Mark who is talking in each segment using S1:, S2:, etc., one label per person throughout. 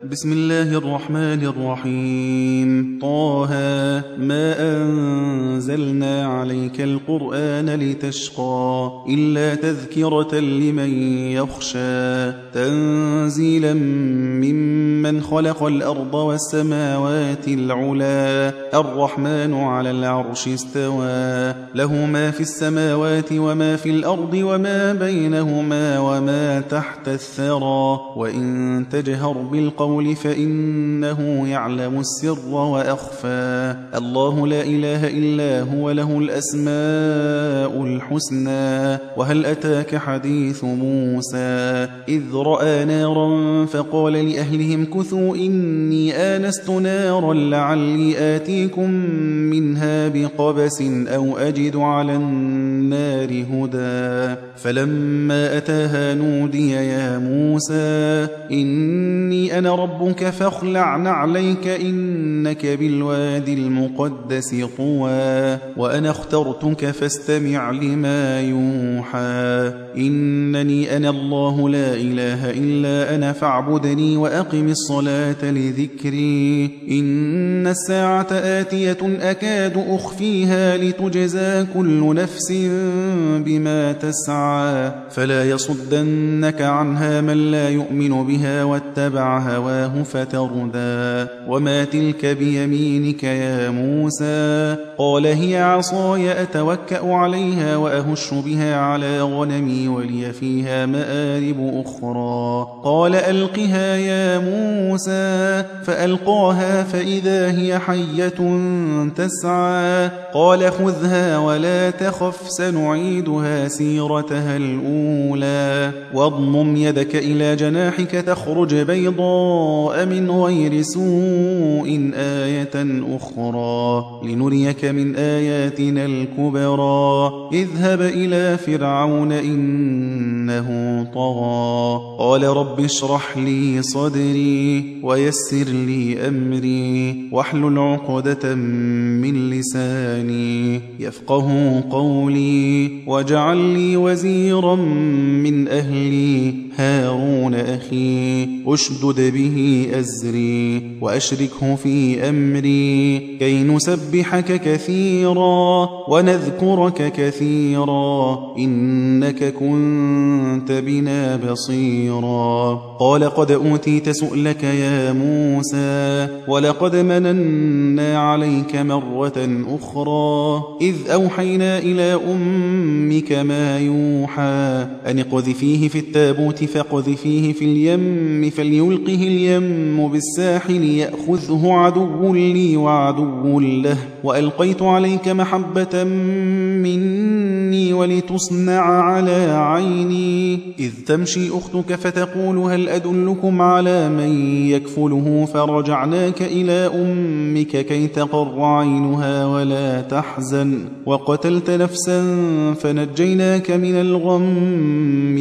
S1: بسم الله الرحمن الرحيم. طه ما أنزلنا عليك القرآن لتشقى إلا تذكرة لمن يخشى تنزيلا ممن خلق الأرض والسماوات العلا الرحمن على العرش استوى له ما في السماوات وما في الأرض وما بينهما وما تحت الثرى وإن تجهر بالقول فإنه يعلم السر وأخفى الله لا إله إلا هو له الأسماء الحسنى وهل أتاك حديث موسى إذ رأى نارا فقال لأهلهم كثوا إني آنست نارا لعلي آتيكم منها بقبس أو أجد على النار هدى فلما أتاها نودي يا موسى إني أنا ربك فاخلع نعليك إنك بالوادي المقدس طوى وأنا اخترتك فاستمع لما يوحى إنني أنا الله لا إله إلا أنا فاعبدني وأقم الصلاة لذكري إن الساعة آتية أكاد أخفيها لتجزى كل نفس بما تسعى فلا يصدنك عنها من لا يؤمن بها واتبع هواه فتردى وما تلك بيمينك يا موسى قال هي عصاي أتوكأ عليها وأهش بها على غنمي ولي فيها مآرب أخرى قال ألقها يا موسى فألقاها فإذا هي حية تسعى قال خذها ولا تخف سنعيدها سيرتها الأولى واضمم يدك إلى جناحك تخرج بيضاء من غير سوء آية أخرى لنريك من آياتنا الكبرى اذهب إلى فرعون إنه طغى قال رب اشرح لي صدري ويسر لي أمري واحلل عقدة من لساني يفقه قولي واجعل لي وزيرا من أهلي هارون أخي أشدد به أزري وأشركه في أمري كي نسبحك كثيرا ونذكرك كثيرا إنك كنت بنا بصيرا قال قد أوتيت سؤلك يا موسى ولقد مننا عليك مرة أخرى إذ أوحينا إلى أمك ما يوحى أن اقذفيه في التابوت فاقذفيه في اليم فليلقه اليم بالساحل يأخذه عدو لي وعدو له وألقيت عليك محبة مني ولتصنع على عيني إذ تمشي أختك فتقول هل أدلكم على من يكفله فرجعناك إلى أمك كي تقر عينها ولا تحزن وقتلت نفسا فنجيناك من الغم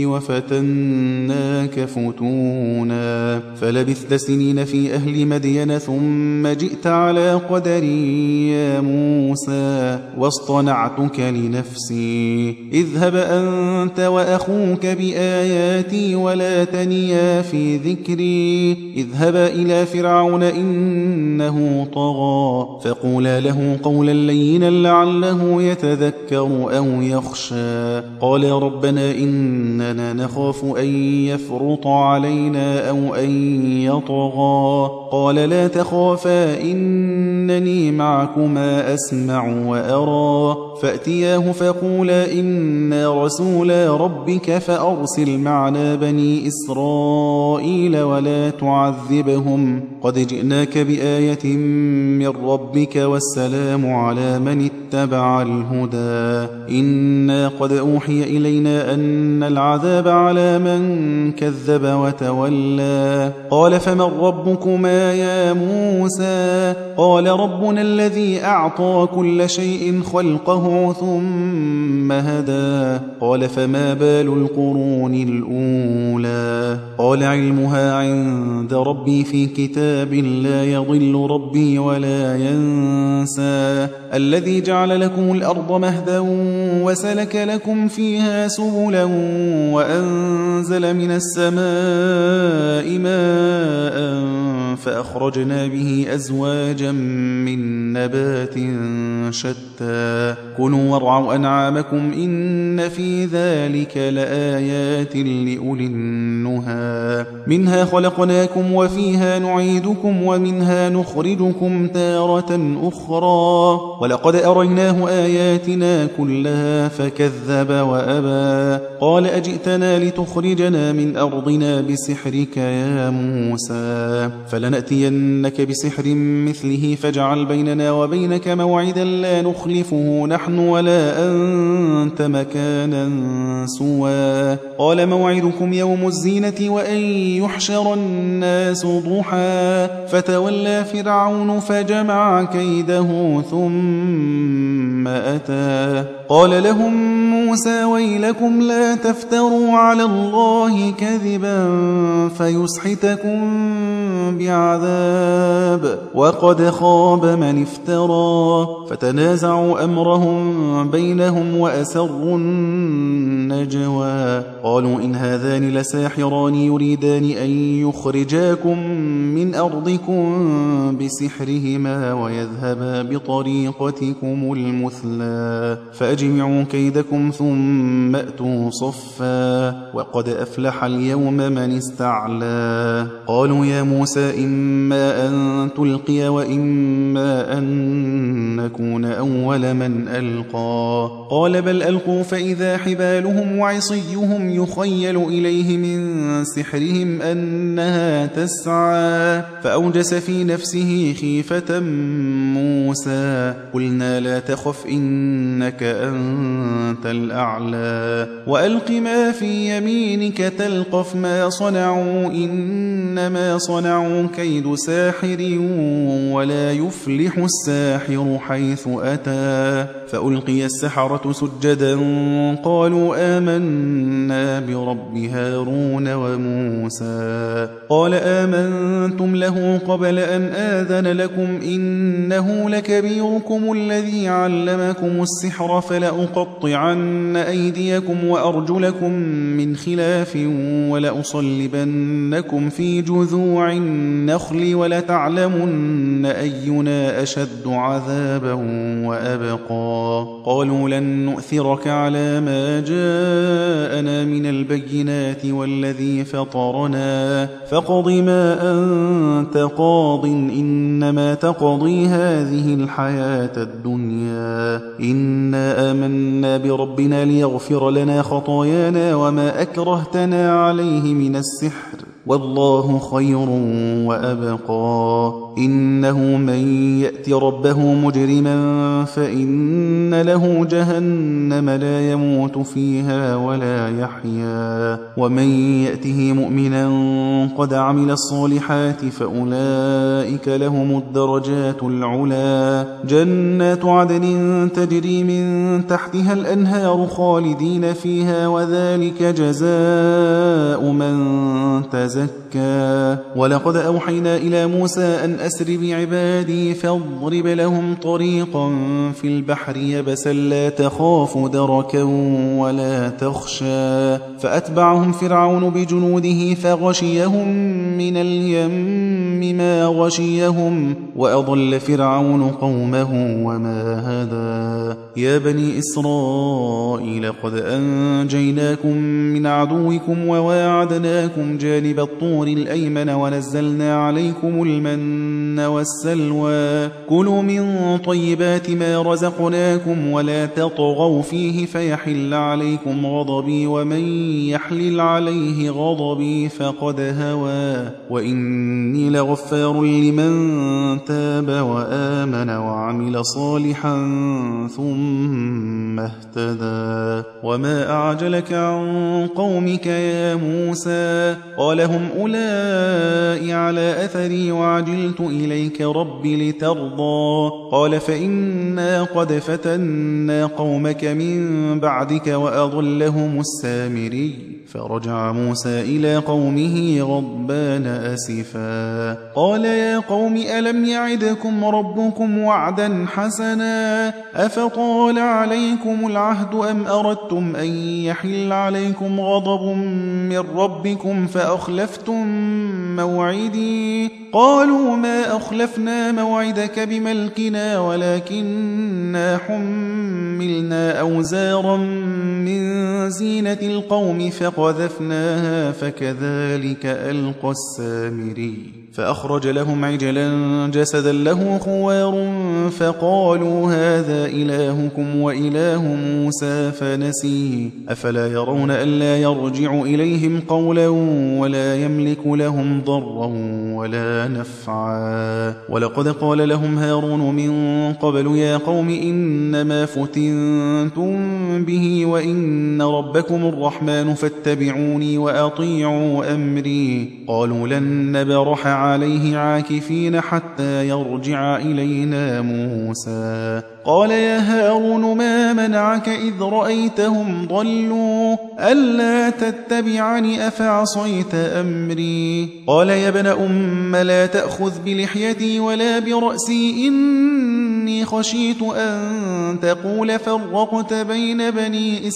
S1: وفتناك فتونا فلبثت سنين في أهل مدين ثم جئت على قدري يا موسى واصطنعتك لنفسي اذهب أنت وأخوك بآياتي ولا تنيا في ذكري اذهب إلى فرعون إنه طغى فقولا له قولا لينا لعله يتذكر أو يخشى قال ربنا إننا نخاف أن يفرط علينا أو أن يطغى قال لا تخافا إنني معكما أسمع وأرى فأتياه فقولا إنا رسولا ربك فأرسل معنا بني إسرائيل ولا تعذبهم قد جئناك بآية من ربك والسلام على من اتبع الهدى إنا قد أوحي إلينا أن العذاب على من كذب وتولى قال فمن ربكما يا موسى قال ربنا الذي أعطى كل شيء خلقه ثم هدى قال فما بال القرون الأولى قال علمها عند ربي في كتاب لا يضل ربي ولا ينسى الذي جعل لكم الأرض مهدا وسلك لكم فيها سبلا وأنزل من السماء ماء فأخرجنا به أزواجا من نبات شتى كلوا وارعوا أنعامكم إن في ذلك لآيات لأولي النهى منها خلقناكم وفيها نعيدكم ومنها نخرجكم تارة أخرى ولقد أريناه آياتنا كلها فكذب وأبى قال أجئتنا لتخرجنا من أرضنا بسحرك يا موسى فلنأتينك بسحر مثله فاجعل بيننا وبينك موعدا لا نخلفه نحن ولا أنت مكانا سوى قال موعدكم يوم الزينة وأن يحشر الناس ضحى فتولى فرعون فجمع كيده ثم أتى قال لهم موسى ويلكم لا تفتروا على الله كذبا فيسحتكم بعذاب وقد خاب من افترى فتنازعوا أمرهم بينهم وأسروا النجوى قالوا إن هذان لساحران يريدان أن يخرجاكم من أرضكم بسحرهما ويذهبا بطريقتكم المثلى فأجمعوا كيدكم ثم أتوا صفا وقد أفلح اليوم من استعلى قالوا يا موسى إما أن تلقي وإما أن نكون أول من ألقى قال بل ألقوا فإذا حبالهم وعصيهم يخيل إليه من سحرهم أنها تسعى فأوجس في نفسه خيفة موسى قلنا لا تخف إنك أنت الأعلى وألق ما في يمينك تلقف ما صنعوا إنما صنعوا كيد ساحر ولا يفلح الساحر حيث أتى فألقي السحرة سجدا قالوا آمنا برب هارون وموسى قال آمنتم له قبل أن آذن لكم إنه لكبيركم الذي علمكم السحر فلأقطعن أيديكم وأرجلكم من خلاف ولأصلبنكم في جذوع النخل ولتعلمن أينا أشد عذابا وأبقى قالوا لن نؤثرك على ما جاءنا من البينات والذي فطرنا فاقض ما أنت قاض إنما تقضي هذه الحياة الدنيا إنا آمنا بربنا ليغفر لنا خطايانا وما أكرهتنا عليه من السحر والله خير وأبقى إنه من يأت ربه مجرما فإن له جهنم لا يموت فيها ولا يحيا ومن يأته مؤمنا قد عمل الصالحات فأولئك لهم الدرجات العلا جنات عدن تجري من تحتها الأنهار خالدين فيها وذلك جزاء من تزكى ولقد أوحينا إلى موسى أن أسر بعبادي فاضرب لهم طريقا في البحر يبسا لا تخاف دركا ولا تخشى فأتبعهم فرعون بجنوده فغشيهم من اليم ما غشيهم وأضل فرعون قومه وما هدى يا بني إسرائيل قد أنجيناكم من عدوكم وواعدناكم جانب الطور الأيمن ونزلنا عليكم المن والسلوى كلوا من طيبات ما رزقناكم ولا تطغوا فيه فيحل عليكم غضبي ومن يحلل عليه غضبي فقد هوى وإني لغفار لمن تاب وآمن وعمل صالحا ثم اهتدى وما أعجلك عن قومك يا موسى قال هم أولئك على أثري وعجلت إليك ربي لترضى قال فإنا قد فتنا قومك من بعدك وأضلهم السامري فرجع موسى إلى قومه غضبان أسفا قال يا قوم ألم يعدكم ربكم وعدا حسنا أفطال عليكم العهد أم أردتم أن يحل عليكم غضب من ربكم فأخلفتم موعدي قالوا ما أخلفنا موعدك بملكنا ولكننا حملنا أوزارا من زينة القوم فقذفناها فكذلك ألقى السامري فأخرج لهم عجلا جسدا له خوار فقالوا هذا إلهكم وإله موسى فنسيه أفلا يرون ألا يرجع إليهم قولا ولا يملك لهم ضرا ولا نفعا ولقد قال لهم هارون من قبل يا قوم إنما فتنتم به وإن ربكم الرحمن فاتبعوني وأطيعوا أمري قالوا لن نبرح عليه عاكفين حتى يرجع إلينا موسى قال يا هارون ما منعك إذ رأيتهم ضلوا ألا تتبعني أفعصيت أمري قال يا ابن أم لا تأخذ بلحيتي ولا برأسي إني خشيت أن تقول فرقت بين بني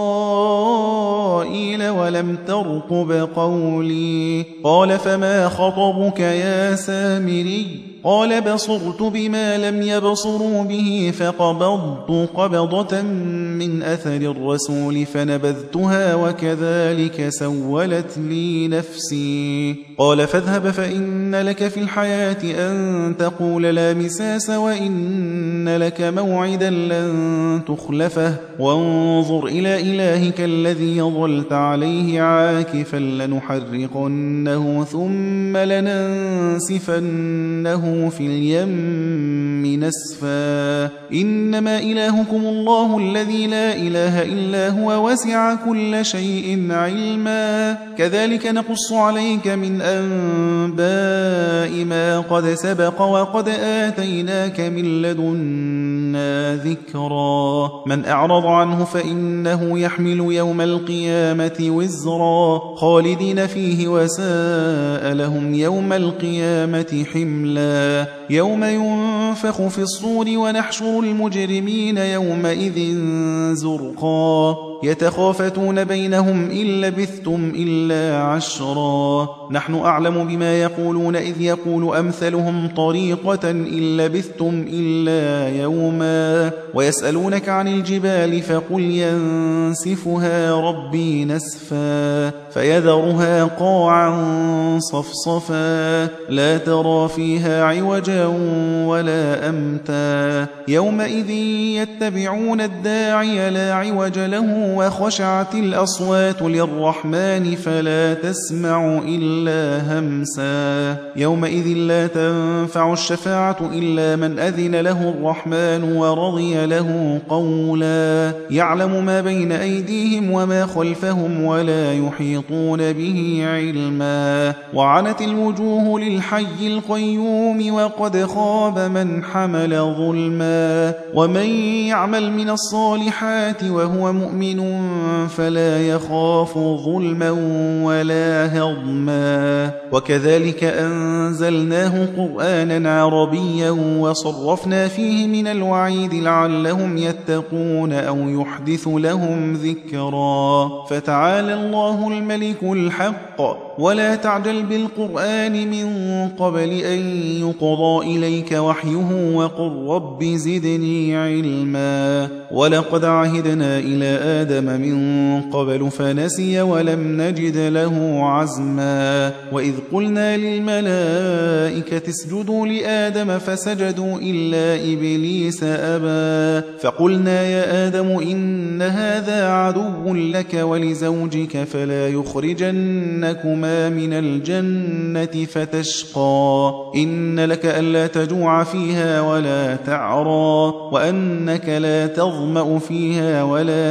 S1: إسرائيل ولم ترقب قولي قال فما خطبك يا سامري قال بصرت بما لم يبصروا به فقبضت قبضة من أثر الرسول فنبذتها وكذلك سولت لي نفسي قال فاذهب فإن لك في الحياة أن تقول لا مساس وإن لك موعدا لن تخلفه وانظر إلى إلهك الذي ظلت عليه عاكفا لنحرقنه ثم لننسفنه في اليم نسفا إنما إلهكم الله الذي لا إله إلا هو وسع كل شيء علما كذلك نقص عليك من أنباء ما قد سبق وقد آتيناك من لدنا ذكرا من أعرض عنه فإنه يحمل يوم القيامة وزرا خالدين فيه وساء لهم يوم القيامة حملا يوم ينفخ في الصور ونحشر المجرمين يومئذ زرقا يتخافتون بينهم إن لبثتم إلا عشرا نحن أعلم بما يقولون إذ يقول أمثلهم طريقة إن لبثتم إلا يوما ويسألونك عن الجبال فقل ينسفها ربي نسفا فيذرها قاعا صفصفا لا ترى فيها عوجا ولا أمتا يومئذ يتبعون الداعي لا عوج له وخشعت الأصوات للرحمن فلا تسمع إلا همسا يومئذ لا تنفع الشفاعة إلا من أذن له الرحمن ورضي له قولا يعلم ما بين أيديهم وما خلفهم ولا يحيطون به علما وعنت الوجوه للحي القيوم وقد خاب من حمل ظلما ومن يعمل من الصالحات وهو مؤمن فلا يخاف ظلما ولا هضما وكذلك أنزلناه قرآنا عربيا وصرفنا فيه من الوعيد لعلهم يتقون أو يحدث لهم ذكرا فتعالى الله الملك الحق ولا تعجل بالقرآن من قبل أن يقضى إليك وحيه وقل رب زدني علما ولقد عهدنا إلى آدم من قبل فنسي ولم نجد له عزما وإذ قلنا للملائكة اسجدوا لآدم فسجدوا إلا إبليس أبى فقلنا يا آدم إن هذا عدو لك ولزوجك فلا يخرجنكما من الجنة فتشقى إن لك ألا تجوع فيها ولا تعرى وأنك لا تظمأ فيها ولا تضحى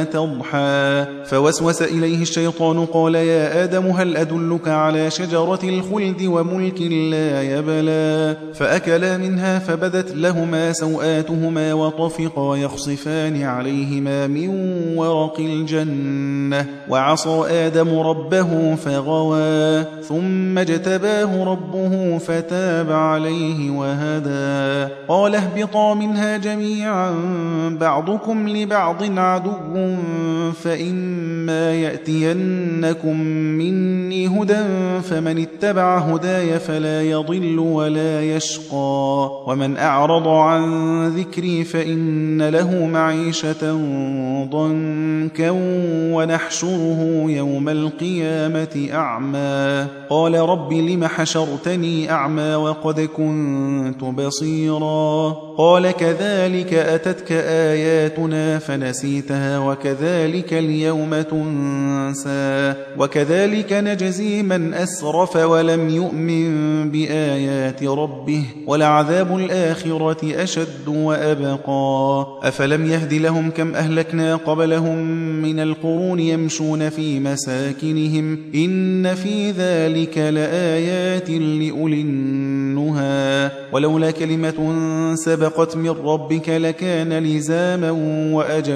S1: ضحى فوسوس إليه الشيطان قال يا آدم هل أدلك على شجرة الخلد وملك لا يبلى فأكلا منها فبدت لهما سوآتهما وطفقا يخصفان عليهما من ورق الجنة وعصى آدم ربه فغوى ثم اجتباه ربه فتاب عليه وهدى قال اهبطا منها جميعا بعضكم لبعض عدو فإما يأتينكم مني هدى فمن اتبع هداي فلا يضل ولا يشقى ومن أعرض عن ذكري فإن له معيشة ضنكا ونحشره يوم القيامة أعمى قال رب لم حشرتني أعمى وقد كنت بصيرا قال كذلك أتتك آياتنا فنسيتها وكذلك اليوم تنسى وكذلك نجزي من أسرف ولم يؤمن بآيات ربه ولعذاب الآخرة أشد وأبقى أفلم يهد لهم كم أهلكنا قبلهم من القرون يمشون في مساكنهم إن في ذلك لآيات لأولي النهى ولولا كلمة سبقت من ربك لكان لزاما وأجل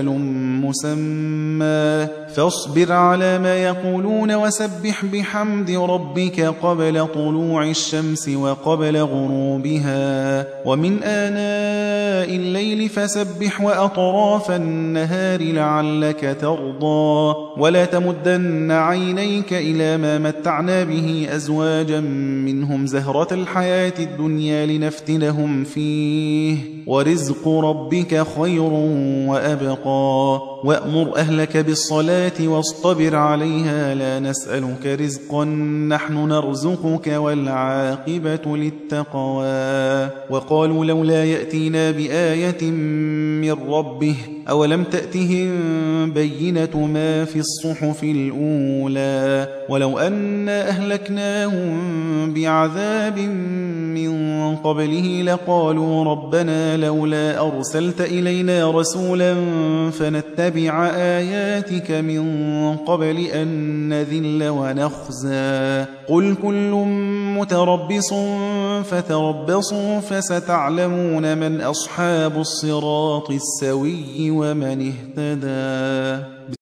S1: مسمى فاصبر على ما يقولون وسبح بحمد ربك قبل طلوع الشمس وقبل غروبها ومن آناء الليل فسبح وأطراف النهار لعلك ترضى ولا تمدن عينيك إلى ما متعنا به أزواجا منهم زهرة الحياة الدنيا لنفتنهم فيه ورزق ربك خير وأبقى وأمر أهلك بالصلاة واصطبر عليها لا نسألك رزقا نحن نرزقك والعاقبة للتقوى وقالوا لولا يأتينا بآية من ربه أولم تأتهم بينة ما في الصحف الأولى ولو أنا أهلكناهم بعذاب من قبله لقالوا ربنا لولا أرسلت إلينا رسولا فنتبع آياتك من قبل أن نذل ونخزى قل كل متربص فتربصوا فستعلمون من أصحاب الصراط السوي ومن اهتدى